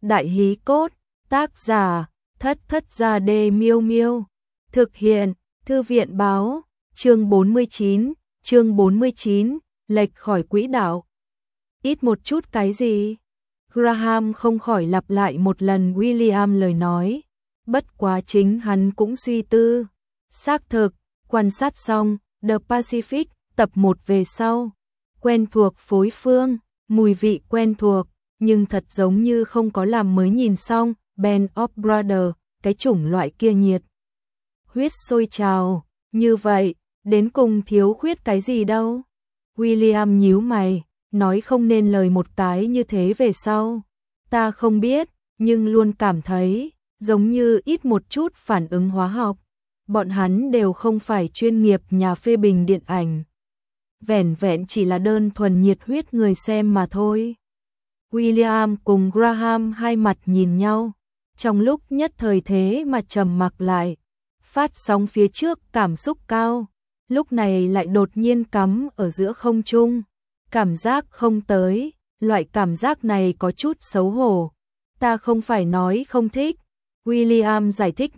Đại hí cốt, tác giả, Thất Thất Gia Đê Miêu Miêu. Thực hiện, Thư viện báo, chương 49, lệch khỏi quỹ đạo. Ít một chút cái gì? Graham không khỏi lặp lại một lần William lời nói. Bất quá chính hắn cũng suy tư. Xác thực, quan sát xong, The Pacific, tập 1 về sau. Quen thuộc phối phương, mùi vị quen thuộc, nhưng thật giống như không có làm mới nhìn xong, Band of Brothers, cái chủng loại kia nhiệt. Huyết sôi trào, như vậy, đến cùng thiếu khuyết cái gì đâu. William nhíu mày, nói không nên lời một cái như thế về sau. Ta không biết, nhưng luôn cảm thấy, giống như ít một chút phản ứng hóa học. Bọn hắn đều không phải chuyên nghiệp nhà phê bình điện ảnh. Vẻn vẹn chỉ là đơn thuần nhiệt huyết người xem mà thôi. William cùng Graham hai mặt nhìn nhau, trong lúc nhất thời thế mà trầm mặc lại. Phát sóng phía trước cảm xúc cao, lúc này lại đột nhiên cắm ở giữa không trung. Cảm giác không tới, loại cảm giác này có chút xấu hổ. Ta không phải nói không thích. William giải thích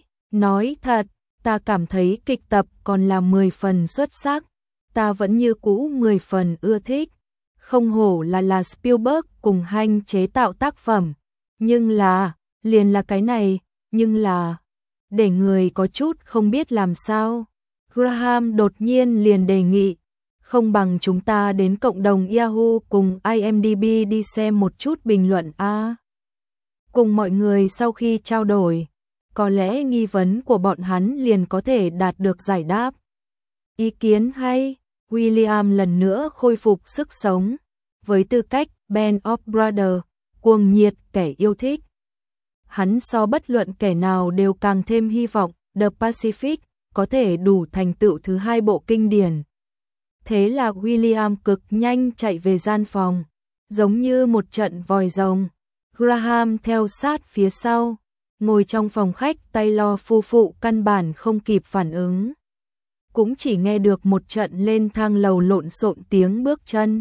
nói thật, ta cảm thấy kịch tập còn là 10 phần xuất sắc. Ta vẫn như cũ 10 phần ưa thích. Không hổ là Spielberg cùng Hanh chế tạo tác phẩm. Nhưng là, liền là cái này, nhưng là, để người có chút không biết làm sao. Graham đột nhiên liền đề nghị, không bằng chúng ta đến cộng đồng Yahoo cùng IMDb đi xem một chút bình luận a. Cùng mọi người sau khi trao đổi, có lẽ nghi vấn của bọn hắn liền có thể đạt được giải đáp. Ý kiến hay, William lần nữa khôi phục sức sống, với tư cách Band of Brothers, cuồng nhiệt kẻ yêu thích. Hắn so bất luận kẻ nào đều càng thêm hy vọng The Pacific có thể đủ thành tựu thứ 2 bộ kinh điển. Thế là William cực nhanh chạy về gian phòng, giống như một trận vòi rồng. Graham theo sát phía sau, ngồi trong phòng khách, Taylor phu phụ căn bản không kịp phản ứng. Cũng chỉ nghe được một trận lên thang lầu lộn xộn tiếng bước chân.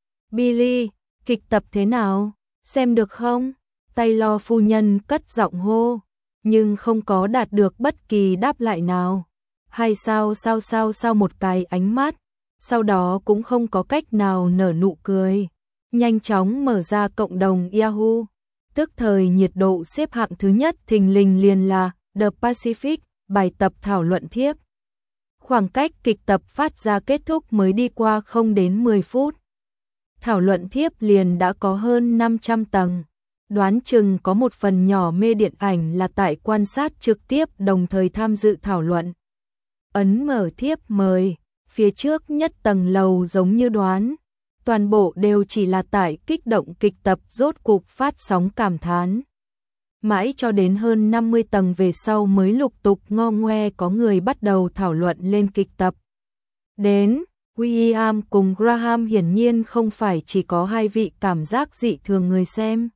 Billy, kịch tập thế nào? Xem được không? Taylor phu nhân cất giọng hô, nhưng không có đạt được bất kỳ đáp lại nào. Hay sao một cái ánh mắt, sau đó cũng không có cách nào nở nụ cười. Nhanh chóng mở ra cộng đồng Yahoo, tức thời nhiệt độ xếp hạng thứ nhất thình lình liền là The Pacific, bài tập thảo luận thiếp. Khoảng cách kịch tập phát ra kết thúc mới đi qua không đến 10 phút. Thảo luận thiếp liền đã có hơn 500 tầng. Đoán chừng có một phần nhỏ mê điện ảnh là tại quan sát trực tiếp đồng thời tham dự thảo luận. Ấn mở thiếp mời, phía trước nhất tầng lầu giống như đoán. Toàn bộ đều chỉ là tại kích động kịch tập rốt cục phát sóng cảm thán. Mãi cho đến hơn 50 tầng về sau mới lục tục ngo ngoe có người bắt đầu thảo luận lên kịch tập. Đến, William cùng Graham hiển nhiên không phải chỉ có hai vị cảm giác dị thường người xem.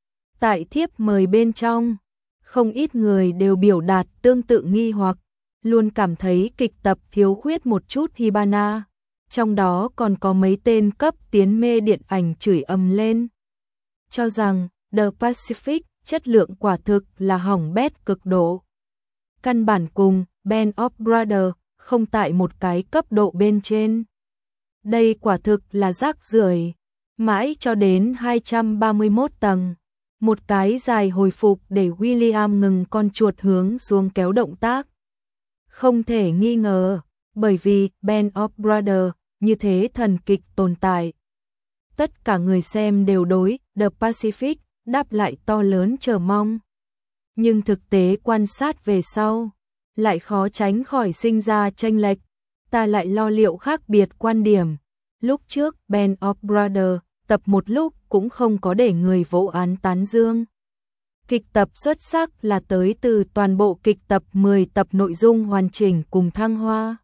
Tại thiếp mời bên trong, không ít người đều biểu đạt tương tự nghi hoặc, luôn cảm thấy kịch tập thiếu khuyết một chút Hibana. Trong đó còn có mấy tên cấp tiến mê điện ảnh chửi ầm lên, cho rằng The Pacific chất lượng quả thực là hỏng bét cực độ. Căn bản cùng Band of Brothers không tại một cái cấp độ bên trên. Đây quả thực là rác rưởi. Mãi cho đến 231 tầng, một cái dài hồi phục để William ngừng con chuột hướng xuống kéo động tác. Không thể nghi ngờ, bởi vì Band of Brothers như thế thần kịch tồn tại. Tất cả người xem đều đối The Pacific đáp lại to lớn chờ mong. Nhưng thực tế quan sát về sau, lại khó tránh khỏi sinh ra chênh lệch. Ta lại lo liệu khác biệt quan điểm. Lúc trước Band of Brothers tập một lúc cũng không có để người vô án tán dương. Kịch tập xuất sắc là tới từ toàn bộ kịch tập 10 tập nội dung hoàn chỉnh cùng thăng hoa.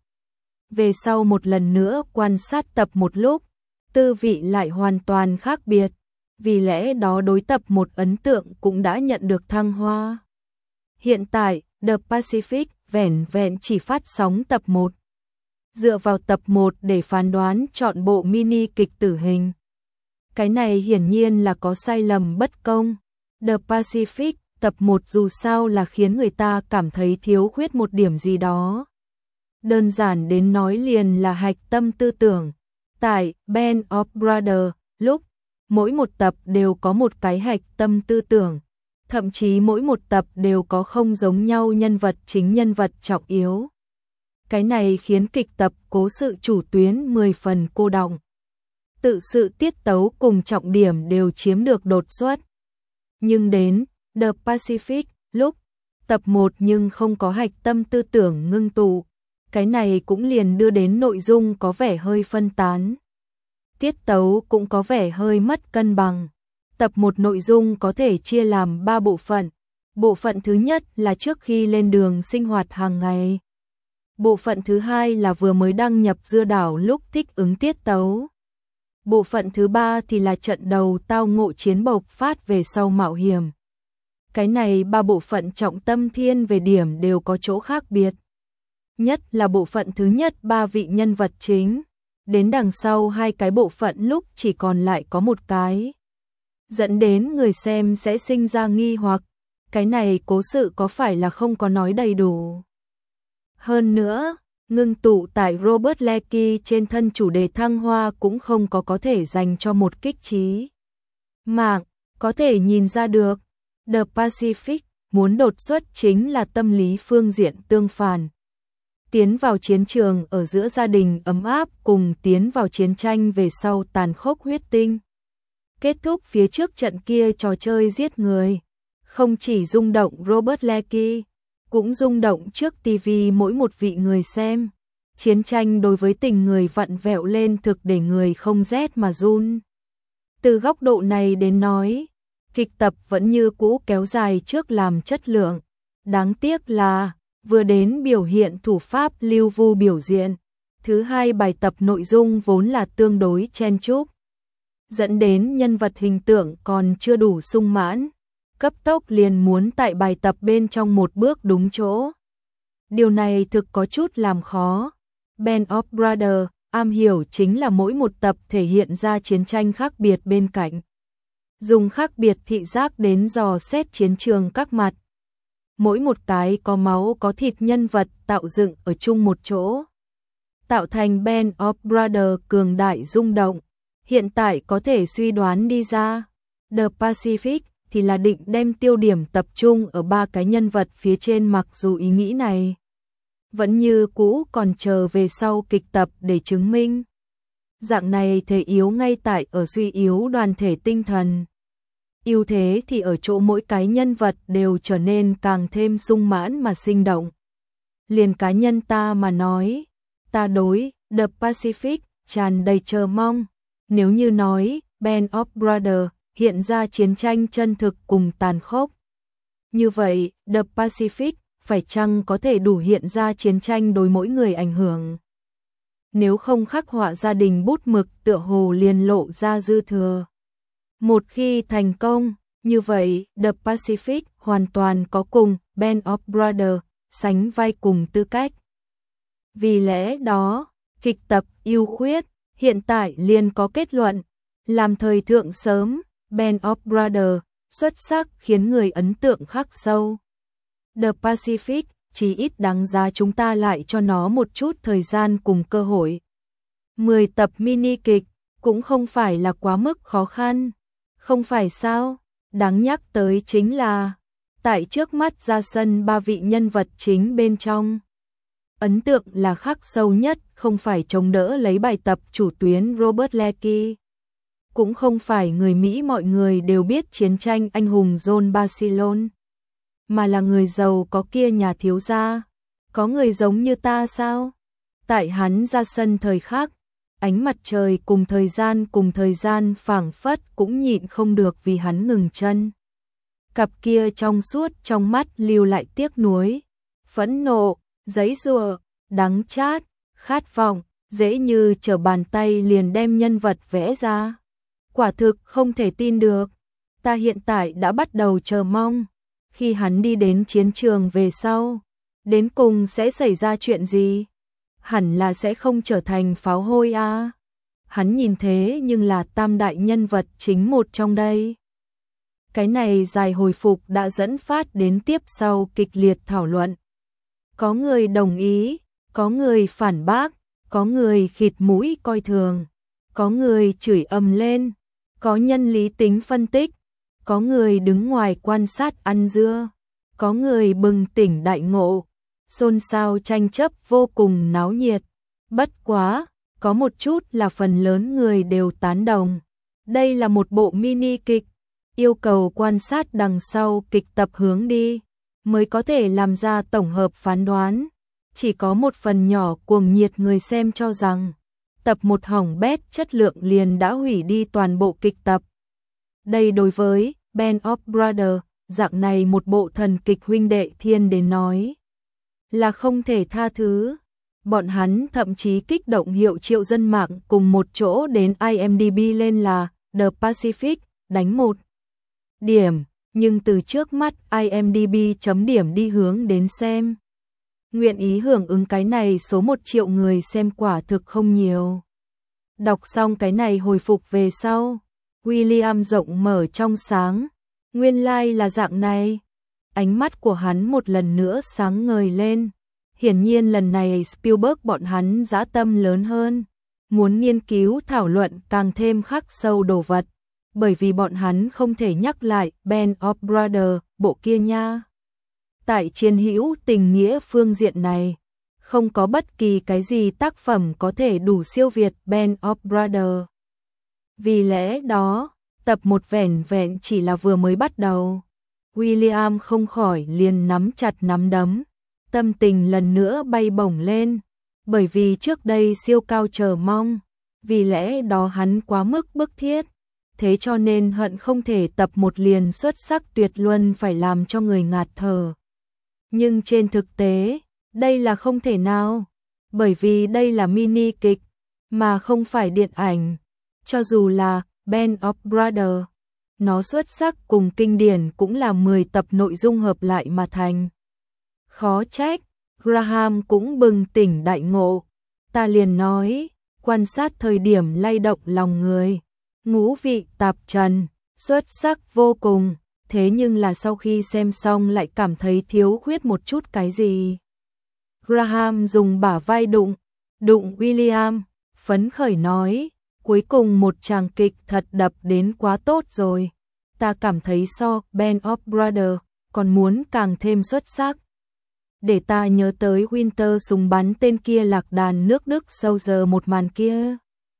Về sau một lần nữa quan sát tập một lúc, tư vị lại hoàn toàn khác biệt. Vì lẽ đó đối tập một ấn tượng cũng đã nhận được thăng hoa. Hiện tại, The Pacific vẻn vẹn chỉ phát sóng tập 1. Dựa vào tập 1 để phán đoán chọn bộ mini kịch tử hình. Cái này hiển nhiên là có sai lầm bất công. The Pacific, tập 1 dù sao là khiến người ta cảm thấy thiếu khuyết một điểm gì đó. Đơn giản đến nói liền là hạch tâm tư tưởng. Tại Band of Brothers, lúc mỗi một tập đều có một cái hạch tâm tư tưởng, thậm chí mỗi một tập đều có không giống nhau nhân vật chính, nhân vật trọng yếu. Cái này khiến kịch tập cố sự chủ tuyến 10 phần cô đọng. Tự sự tiết tấu cùng trọng điểm đều chiếm được đột xuất. Nhưng đến The Pacific, lúc tập 1 nhưng không có hạch tâm tư tưởng ngưng tụ. Cái này cũng liền đưa đến nội dung có vẻ hơi phân tán. Tiết tấu cũng có vẻ hơi mất cân bằng. Tập 1 nội dung có thể chia làm 3 bộ phận. Bộ phận thứ nhất là trước khi lên đường sinh hoạt hàng ngày. Bộ phận thứ hai là vừa mới đăng nhập dưa đảo lúc thích ứng tiết tấu. Bộ phận thứ ba thì là trận đầu tao ngộ chiến bộc phát về sau mạo hiểm. Cái này 3 bộ phận trọng tâm thiên về điểm đều có chỗ khác biệt. Nhất là bộ phận thứ nhất 3 vị nhân vật chính. Đến đằng sau 2 cái bộ phận lúc chỉ còn lại có một cái. Dẫn đến người xem sẽ sinh ra nghi hoặc, cái này cố sự có phải là không có nói đầy đủ. Hơn nữa, ngưng tụ tại Robert Leakey trên thân chủ đề thăng hoa cũng không có thể dành cho một kích trí mạng, có thể nhìn ra được. The Pacific muốn đột xuất chính là tâm lý phương diện tương phản. Tiến vào chiến trường ở giữa gia đình ấm áp cùng tiến vào chiến tranh về sau tàn khốc huyết tinh. Kết thúc phía trước trận kia trò chơi giết người, không chỉ rung động Robert Leakey, cũng rung động trước TV mỗi một vị người xem. Chiến tranh đối với tình người vặn vẹo lên thực để người không rét mà run. Từ góc độ này đến nói, kịch tập vẫn như cũ kéo dài trước làm chất lượng. Đáng tiếc là vừa đến biểu hiện thủ pháp Lưu Vu biểu diễn, thứ hai bài tập nội dung vốn là tương đối chen chúc, dẫn đến nhân vật hình tượng còn chưa đủ sung mãn, cấp tốc liền muốn tại bài tập bên trong một bước đúng chỗ. Điều này thực có chút làm khó. Band of Brothers am hiểu chính là mỗi một tập thể hiện ra chiến tranh khác biệt bên cạnh. Dùng khác biệt thị giác đến dò xét chiến trường các mặt. Mỗi một cái có máu có thịt nhân vật tạo dựng ở chung một chỗ, tạo thành Band of Brothers cường đại rung động. Hiện tại có thể suy đoán đi ra, The Pacific thì là định đem tiêu điểm tập trung ở 3 cái nhân vật phía trên, mặc dù ý nghĩ này vẫn như cũ còn chờ về sau kịch tập để chứng minh. Dạng này thể yếu ngay tại ở suy yếu đoàn thể tinh thần. Ưu thế thì ở chỗ mỗi cái nhân vật đều trở nên càng thêm sung mãn mà sinh động. Liền cá nhân ta mà nói, ta đối The Pacific tràn đầy chờ mong. Nếu như nói Band of Brothers hiện ra chiến tranh chân thực cùng tàn khốc, như vậy The Pacific phải chăng có thể đủ hiện ra chiến tranh đối mỗi người ảnh hưởng. Nếu không khắc họa gia đình bút mực tựa hồ liền lộ ra dư thừa. Một khi thành công, như vậy The Pacific hoàn toàn có cùng Band of Brothers sánh vai cùng tư cách. Vì lẽ đó, kịch tập ưu khuyết hiện tại liền có kết luận, làm thời thượng sớm, Band of Brothers xuất sắc khiến người ấn tượng khắc sâu. The Pacific chỉ ít đáng giá chúng ta lại cho nó một chút thời gian cùng cơ hội. 10 tập mini kịch cũng không phải là quá mức khó khăn, không phải sao? Đáng nhắc tới chính là tại trước mắt ra sân 3 vị nhân vật chính bên trong. Ấn tượng là khắc sâu nhất không phải chống đỡ lấy bài tập chủ tuyến Robert Leakey, cũng không phải người Mỹ mọi người đều biết chiến tranh anh hùng John Barcelona, mà là người giàu có kia nhà thiếu gia. Có người giống như ta sao? Tại hắn ra sân thời khắc, ánh mặt trời cùng thời gian phảng phất cũng nhịn không được vì hắn ngừng chân. Cặp kia trong suốt trong mắt lưu lại tiếc nuối, phẫn nộ, giãy giụa, đắng chát, khát vọng, dễ như trở bàn tay liền đem nhân vật vẽ ra. Quả thực không thể tin được. Ta hiện tại đã bắt đầu chờ mong, khi hắn đi đến chiến trường về sau, đến cùng sẽ xảy ra chuyện gì? Hẳn là sẽ không trở thành pháo hôi à? Hắn nhìn thế nhưng là tam đại nhân vật chính một trong đây. Cái này dài hồi phục đã dẫn phát đến tiếp sau kịch liệt thảo luận. Có người đồng ý, có người phản bác, có người khịt mũi coi thường, có người chửi ầm lên, có nhân lý tính phân tích, có người đứng ngoài quan sát ăn dưa, có người bừng tỉnh đại ngộ, xôn xao tranh chấp vô cùng náo nhiệt. Bất quá, có một chút là phần lớn người đều tán đồng. Đây là một bộ mini kịch, yêu cầu quan sát đằng sau kịch tập hướng đi, mới có thể làm ra tổng hợp phán đoán. Chỉ có một phần nhỏ cuồng nhiệt người xem cho rằng, tập 1 hỏng bét chất lượng liền đã hủy đi toàn bộ kịch tập. Đây đối với Band of Brothers, dạng này một bộ thần kịch huynh đệ thiên đến nói là không thể tha thứ. Bọn hắn thậm chí kích động hiệu triệu dân mạng cùng một chỗ đến IMDb lên là The Pacific, đánh 1 điểm, nhưng từ trước mắt IMDb chấm điểm đi hướng đến xem. Nguyện ý hưởng ứng cái này số 1 triệu người xem quả thực không nhiều. Đọc xong cái này hồi phục về sau, William rộng mở trong sáng, nguyên lai là dạng này. Ánh mắt của hắn một lần nữa sáng ngời lên. Hiển nhiên lần này Spielberg bọn hắn dã tâm lớn hơn, muốn nghiên cứu thảo luận càng thêm khắc sâu đồ vật, bởi vì bọn hắn không thể nhắc lại Band of Brothers, bộ kia nha. Tại chiến hữu tình nghĩa phương diện này, không có bất kỳ cái gì tác phẩm có thể đủ siêu việt Band of Brothers. Vì lẽ đó, tập 1 vẻn vẹn chỉ là vừa mới bắt đầu. William không khỏi liền nắm chặt nắm đấm, tâm tình lần nữa bay bổng lên, bởi vì trước đây siêu cao chờ mong, vì lẽ đó hắn quá mức bức thiết, thế cho nên hận không thể tập 1 liền xuất sắc tuyệt luân phải làm cho người ngạt thở. Nhưng trên thực tế, đây là không thể nào, bởi vì đây là mini kịch, mà không phải điện ảnh. Cho dù là Band of Brothers, nó xuất sắc cùng kinh điển cũng là 10 tập nội dung hợp lại mà thành. Khó trách, Graham cũng bừng tỉnh đại ngộ. Ta liền nói, quan sát thời điểm lay động lòng người, ngũ vị tạp trần, xuất sắc vô cùng, thế nhưng là sau khi xem xong lại cảm thấy thiếu khuyết một chút cái gì. Graham dùng bả vai đụng William, phấn khởi nói, cuối cùng một tràng kịch thật đập đến quá tốt rồi. Ta cảm thấy so Band of Brothers còn muốn càng thêm xuất sắc. Để ta nhớ tới Winter súng bắn tên kia lạc đàn nước Đức sâu giờ một màn kia.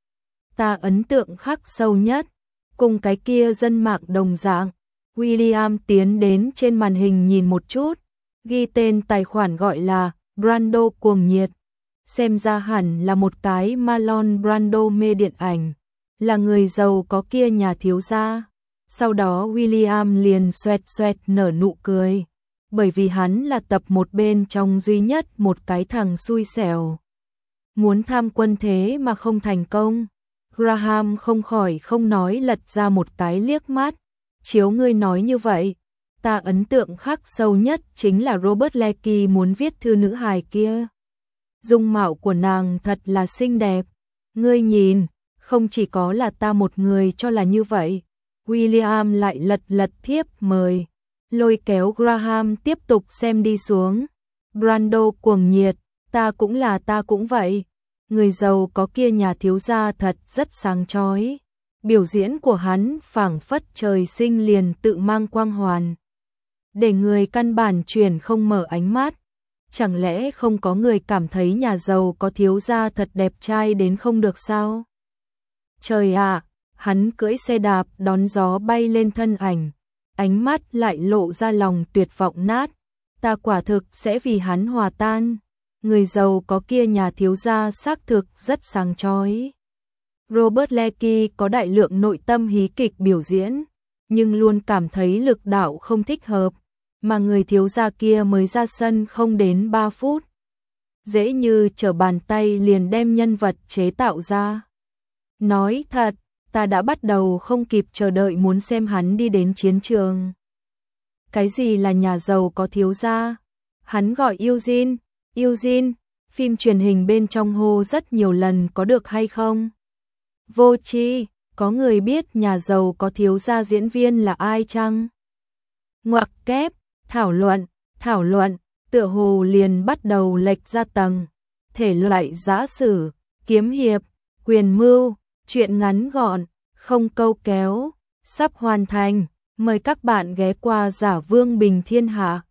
Ta ấn tượng khắc sâu nhất, cùng cái kia dân mạng đồng dạng. William tiến đến trên màn hình nhìn một chút, ghi tên tài khoản gọi là Brando cuồng nhiệt. Xem ra hẳn là một cái Marlon Brando mê điện ảnh, là người giàu có kia nhà thiếu gia. Sau đó William liền xoẹt xoẹt nở nụ cười, bởi vì hắn là tập 1 bên trong duy nhất một cái thằng xui xẻo. Muốn tham quân thế mà không thành công. Graham không khỏi không nói lật ra một cái liếc mắt. Chiếu ngươi nói như vậy, ta ấn tượng khắc sâu nhất chính là Robert Lecky muốn viết thư nữ hài kia. Dung mạo của nàng thật là xinh đẹp. Ngươi nhìn, không chỉ có là ta một người cho là như vậy. William lại lật thiếp mời, lôi kéo Graham tiếp tục xem đi xuống. Brando cuồng nhiệt, ta cũng vậy. Người giàu có kia nhà thiếu gia thật rất sáng chói. Biểu diễn của hắn phảng phất trời sinh liền tự mang quang hoàn, để người căn bản chuyển không mở ánh mắt. Chẳng lẽ không có người cảm thấy nhà giàu có thiếu gia thật đẹp trai đến không được sao? Trời ạ, hắn cưỡi xe đạp đón gió bay lên thân ảnh, ánh mắt lại lộ ra lòng tuyệt vọng nát. Ta quả thực sẽ vì hắn hòa tan. Người giàu có kia nhà thiếu gia xác thực rất sáng chói. Robert Lecky có đại lượng nội tâm hí kịch biểu diễn, nhưng luôn cảm thấy lực đạo không thích hợp, mà người thiếu gia kia mới ra sân không đến 3 phút. Dễ như trở bàn tay liền đem nhân vật chế tạo ra. Nói thật, ta đã bắt đầu không kịp chờ đợi muốn xem hắn đi đến chiến trường. Cái gì là nhà giàu có thiếu gia? Hắn gọi Eugene, phim truyền hình bên trong hô rất nhiều lần có được hay không? Vô tri, có người biết nhà giàu có thiếu gia diễn viên là ai chăng? Ngoặc kép, thảo luận, tựa hồ liền bắt đầu lệch ra tầng. Thể loại giã sử, kiếm hiệp, quyền mưu, truyện ngắn gọn, không câu kéo, sắp hoàn thành. Mời các bạn ghé qua Giả Vương Bình Thiên Hạ.